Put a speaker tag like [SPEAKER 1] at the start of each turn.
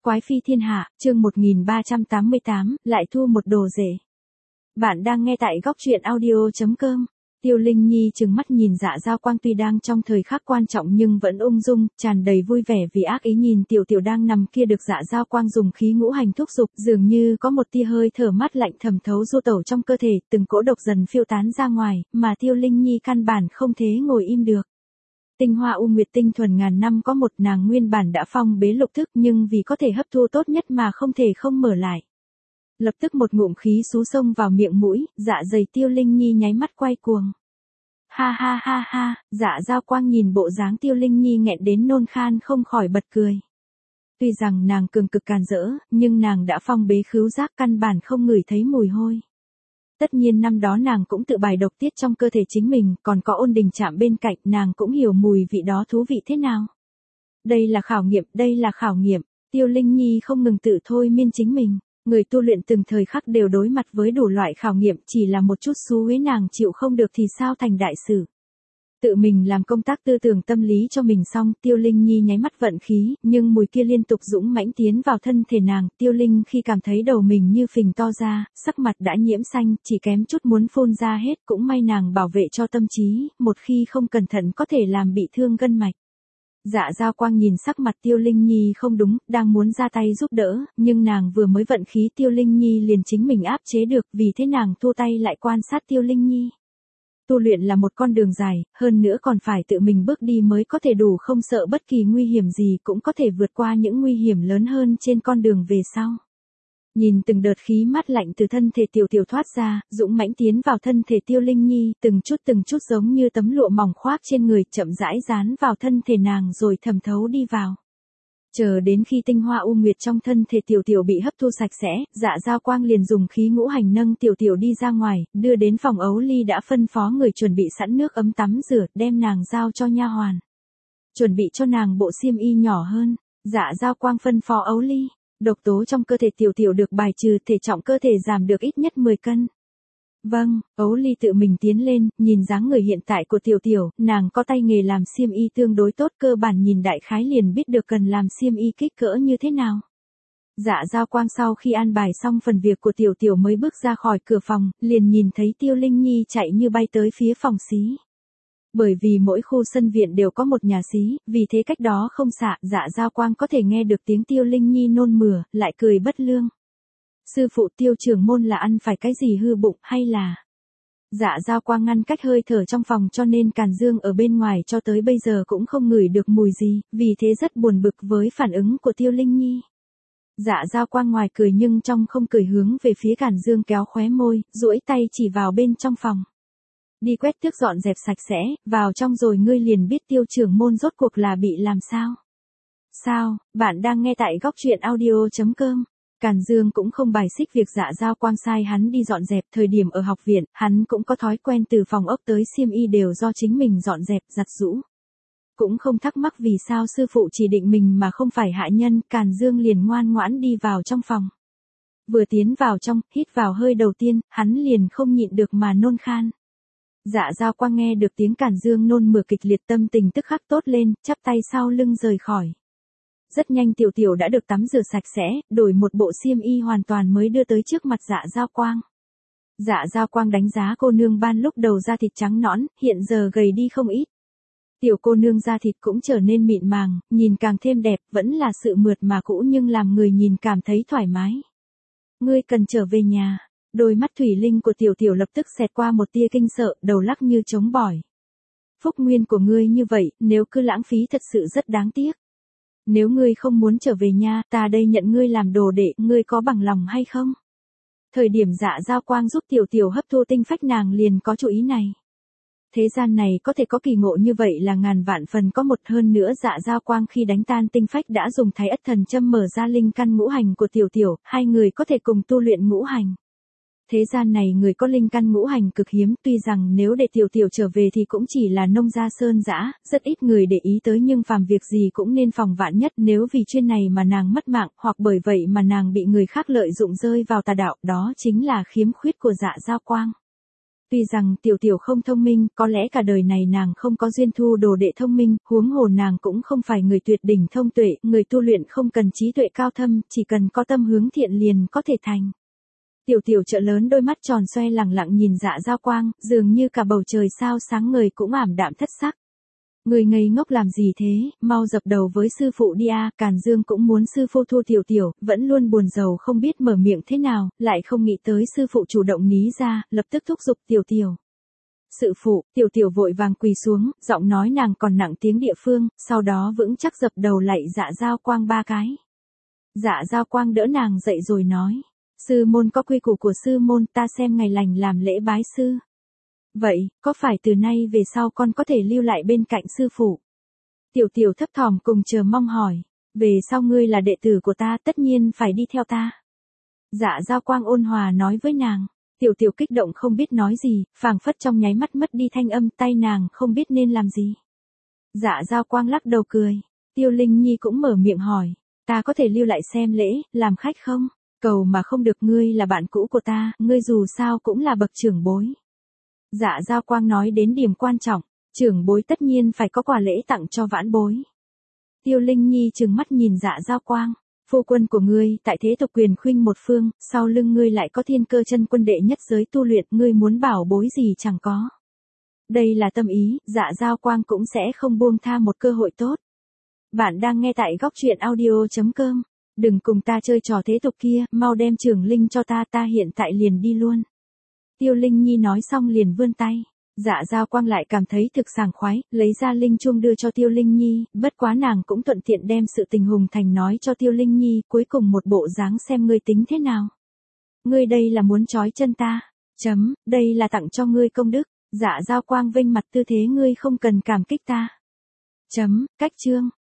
[SPEAKER 1] quái phi thiên hạ, chương 1388, lại thu một đồ rể. Bạn đang nghe tại góc truyện audio.com. Tiêu Linh Nhi trừng mắt nhìn Dạ Giao Quang, tuy đang trong thời khắc quan trọng nhưng vẫn ung dung, tràn đầy vui vẻ vì ác ý nhìn Tiểu Tiểu đang nằm kia được Dạ Giao Quang dùng khí ngũ hành thúc dục, dường như có một tia hơi thở mát lạnh thẩm thấu du tẩu trong cơ thể, từng cỗ độc dần phiêu tán ra ngoài, mà Tiêu Linh Nhi căn bản không thể ngồi im được. Tinh hoa U Nguyệt tinh thuần ngàn năm có một, nàng nguyên bản đã phong bế lục thức nhưng vì có thể hấp thu tốt nhất mà không thể không mở lại. Lập tức một ngụm khí xú xông vào miệng mũi, dạ dày Tiêu Linh Nhi nháy mắt quay cuồng. Ha ha ha ha, Dạ Giao Quang nhìn bộ dáng Tiêu Linh Nhi nghẹn đến nôn khan không khỏi bật cười. Tuy rằng nàng cường cực càn rỡ, nhưng nàng đã phong bế khứu giác, căn bản không ngửi thấy mùi hôi. Tất nhiên năm đó nàng cũng tự bài độc tiết trong cơ thể chính mình, còn có Ôn Đình chạm bên cạnh, nàng cũng hiểu mùi vị đó thú vị thế nào. Đây là khảo nghiệm, Tiêu Linh Nhi không ngừng tự thôi miên chính mình. Người tu luyện từng thời khắc đều đối mặt với đủ loại khảo nghiệm, chỉ là một chút xú uế nàng chịu không được thì sao thành đại sự. Tự mình làm công tác tư tưởng tâm lý cho mình xong, Tiêu Linh Nhi nháy mắt vận khí, nhưng mùi kia liên tục dũng mãnh tiến vào thân thể nàng. Tiêu Linh khi cảm thấy đầu mình như phình to ra, sắc mặt đã nhiễm xanh, chỉ kém chút muốn phun ra hết, cũng may nàng bảo vệ cho tâm trí, một khi không cẩn thận có thể làm bị thương gân mạch. Dạ Giao Quang nhìn sắc mặt Tiêu Linh Nhi không đúng, đang muốn ra tay giúp đỡ, nhưng nàng vừa mới vận khí Tiêu Linh Nhi liền chính mình áp chế được, vì thế nàng thu tay lại quan sát Tiêu Linh Nhi. Tu luyện là một con đường dài, hơn nữa còn phải tự mình bước đi mới có thể đủ không sợ bất kỳ nguy hiểm gì, cũng có thể vượt qua những nguy hiểm lớn hơn trên con đường về sau. Nhìn từng đợt khí mát lạnh từ thân thể Tiểu Tiểu thoát ra, dũng mãnh tiến vào thân thể Tiêu Linh Nhi, từng chút giống như tấm lụa mỏng khoác trên người, chậm rãi dán vào thân thể nàng rồi thẩm thấu đi vào. Chờ đến khi tinh hoa U Nguyệt trong thân thể Tiểu Tiểu bị hấp thu sạch sẽ, Dạ Giao Quang liền dùng khí ngũ hành nâng Tiểu Tiểu đi ra ngoài, đưa đến phòng ấu ly đã phân phó người chuẩn bị sẵn nước ấm tắm rửa, đem nàng giao cho nha hoàn. Chuẩn bị cho nàng bộ xiêm y nhỏ hơn, Dạ Giao Quang phân phó ấu ly. Độc tố trong cơ thể Tiểu Tiểu được bài trừ, thể trọng cơ thể giảm được ít nhất 10 cân. Vâng, ấu ly tự mình tiến lên, nhìn dáng người hiện tại của Tiểu Tiểu, nàng có tay nghề làm xiêm y tương đối tốt, cơ bản nhìn đại khái liền biết được cần làm xiêm y kích cỡ như thế nào. Dạ Giao Quang sau khi an bài xong phần việc của Tiểu Tiểu mới bước ra khỏi cửa phòng, liền nhìn thấy Tiêu Linh Nhi chạy như bay tới phía phòng xí. Bởi vì mỗi khu sân viện đều có một nhà xí, vì thế cách đó không xa, Dạ Giao Quang có thể nghe được tiếng Tiêu Linh Nhi nôn mửa, lại cười bất lương. Sư phụ, Tiêu trưởng môn là ăn phải cái gì hư bụng hay là... Dạ Giao Quang ngăn cách hơi thở trong phòng cho nên Càn Dương ở bên ngoài cho tới bây giờ cũng không ngửi được mùi gì, vì thế rất buồn bực với phản ứng của Tiêu Linh Nhi. Dạ Giao Quang ngoài cười nhưng trong không cười, hướng về phía Càn Dương kéo khóe môi, duỗi tay chỉ vào bên trong phòng. Đi quét tước dọn dẹp sạch sẽ, vào trong rồi ngươi liền biết Tiêu trưởng môn rốt cuộc là bị làm sao. Sao, bạn đang nghe tại góc truyện audio.com. Càn Dương cũng không bài xích việc Dạ Giao Quang sai hắn đi dọn dẹp, thời điểm ở học viện, hắn cũng có thói quen từ phòng ốc tới xiêm y đều do chính mình dọn dẹp, giặt giũ. Cũng không thắc mắc vì sao sư phụ chỉ định mình mà không phải hạ nhân, Càn Dương liền ngoan ngoãn đi vào trong phòng. Vừa tiến vào trong, hít vào hơi đầu tiên, hắn liền không nhịn được mà nôn khan. Dạ Giao Quang nghe được tiếng Càn Dương nôn mửa kịch liệt, tâm tình tức khắc tốt lên, chắp tay sau lưng rời khỏi. Rất nhanh Tiểu Tiểu đã được tắm rửa sạch sẽ, đổi một bộ xiêm y hoàn toàn mới đưa tới trước mặt Dạ Giao Quang. Dạ Giao Quang đánh giá cô nương ban lúc đầu da thịt trắng nõn, hiện giờ gầy đi không ít. Tiểu cô nương da thịt cũng trở nên mịn màng, nhìn càng thêm đẹp, vẫn là sự mượt mà cũ nhưng làm người nhìn cảm thấy thoải mái. Ngươi cần trở về nhà. Đôi mắt thủy linh của Tiểu Tiểu lập tức xẹt qua một tia kinh sợ, đầu lắc như trống bỏi. Phúc nguyên của ngươi như vậy, nếu cứ lãng phí thật sự rất đáng tiếc. Nếu ngươi không muốn trở về nhà, ta đây nhận ngươi làm đồ đệ, ngươi có bằng lòng hay không? Thời điểm Dạ Giao Quang giúp Tiểu Tiểu hấp thu tinh phách, nàng liền có chủ ý này. Thế gian này có thể có kỳ ngộ như vậy là ngàn vạn phần có một, hơn nữa Dạ Giao Quang khi đánh tan tinh phách đã dùng Thái Ất Thần Châm mở ra linh căn ngũ hành của Tiểu Tiểu, hai người có thể cùng tu luyện ngũ hành. Thế gian này người có linh căn ngũ hành cực hiếm, tuy rằng nếu để Tiểu Tiểu trở về thì cũng chỉ là nông gia sơn dã, rất ít người để ý tới, nhưng phàm việc gì cũng nên phòng vạn nhất, nếu vì chuyên này mà nàng mất mạng, hoặc bởi vậy mà nàng bị người khác lợi dụng rơi vào tà đạo, đó chính là khiếm khuyết của Dạ Giao Quang. Tuy rằng tiểu tiểu không thông minh, có lẽ cả đời này nàng không có duyên thu đồ đệ thông minh, huống hồ nàng cũng không phải người tuyệt đỉnh thông tuệ, người tu luyện không cần trí tuệ cao thâm, chỉ cần có tâm hướng thiện liền có thể thành. Tiểu tiểu trợ lớn đôi mắt tròn xoe lẳng lặng nhìn Dạ Giao Quang, dường như cả bầu trời sao sáng ngời cũng ảm đạm thất sắc. Người ngây ngốc làm gì thế, mau dập đầu với sư phụ đi a. Càn Dương cũng muốn sư phụ thu tiểu tiểu, vẫn luôn buồn rầu không biết mở miệng thế nào, lại không nghĩ tới sư phụ chủ động ní ra, lập tức thúc giục tiểu tiểu. Sư phụ, tiểu tiểu vội vàng quỳ xuống, giọng nói nàng còn nặng tiếng địa phương, sau đó vững chắc dập đầu lạy Dạ Giao Quang 3 cái. Dạ Giao Quang đỡ nàng dậy rồi nói, sư môn có quy củ của sư môn, ta xem ngày lành làm lễ bái sư. Vậy, có phải từ nay về sau con có thể lưu lại bên cạnh sư phụ? Tiểu tiểu thấp thỏm cùng chờ mong hỏi, về sau ngươi là đệ tử của ta tất nhiên phải đi theo ta. Dạ Giao Quang ôn hòa nói với nàng, tiểu tiểu kích động không biết nói gì, phảng phất trong nháy mắt mất đi thanh âm, tay nàng không biết nên làm gì. Dạ Giao Quang lắc đầu cười, Tiêu Linh Nhi cũng mở miệng hỏi, ta có thể lưu lại xem lễ, làm khách không? Cầu mà không được, ngươi là bạn cũ của ta, ngươi dù sao cũng là bậc trưởng bối. Dạ Giao Quang nói đến điểm quan trọng, trưởng bối tất nhiên phải có quà lễ tặng cho vãn bối. Tiêu Linh Nhi trừng mắt nhìn Dạ Giao Quang, phu quân của ngươi tại thế tục quyền khuynh một phương, sau lưng ngươi lại có thiên cơ chân quân đệ nhất giới tu luyện, ngươi muốn bảo bối gì chẳng có. Đây là tâm ý, Dạ Giao Quang cũng sẽ không buông tha một cơ hội tốt. Bạn đang nghe tại góc truyện audio.com, đừng cùng ta chơi trò thế tục kia, mau đem trưởng linh cho ta, ta hiện tại liền đi luôn. Tiêu Linh Nhi nói xong liền vươn tay. Dạ Giao Quang lại cảm thấy thực sảng khoái, lấy ra linh chuông đưa cho Tiêu Linh Nhi, bất quá nàng cũng thuận tiện đem sự tình Hùng Thành nói cho Tiêu Linh Nhi, cuối cùng một bộ dáng xem ngươi tính thế nào. Ngươi đây là muốn trói chân ta, đây là tặng cho ngươi công đức. Dạ Giao Quang vênh mặt tư thế, ngươi không cần cảm kích ta. Cách chương.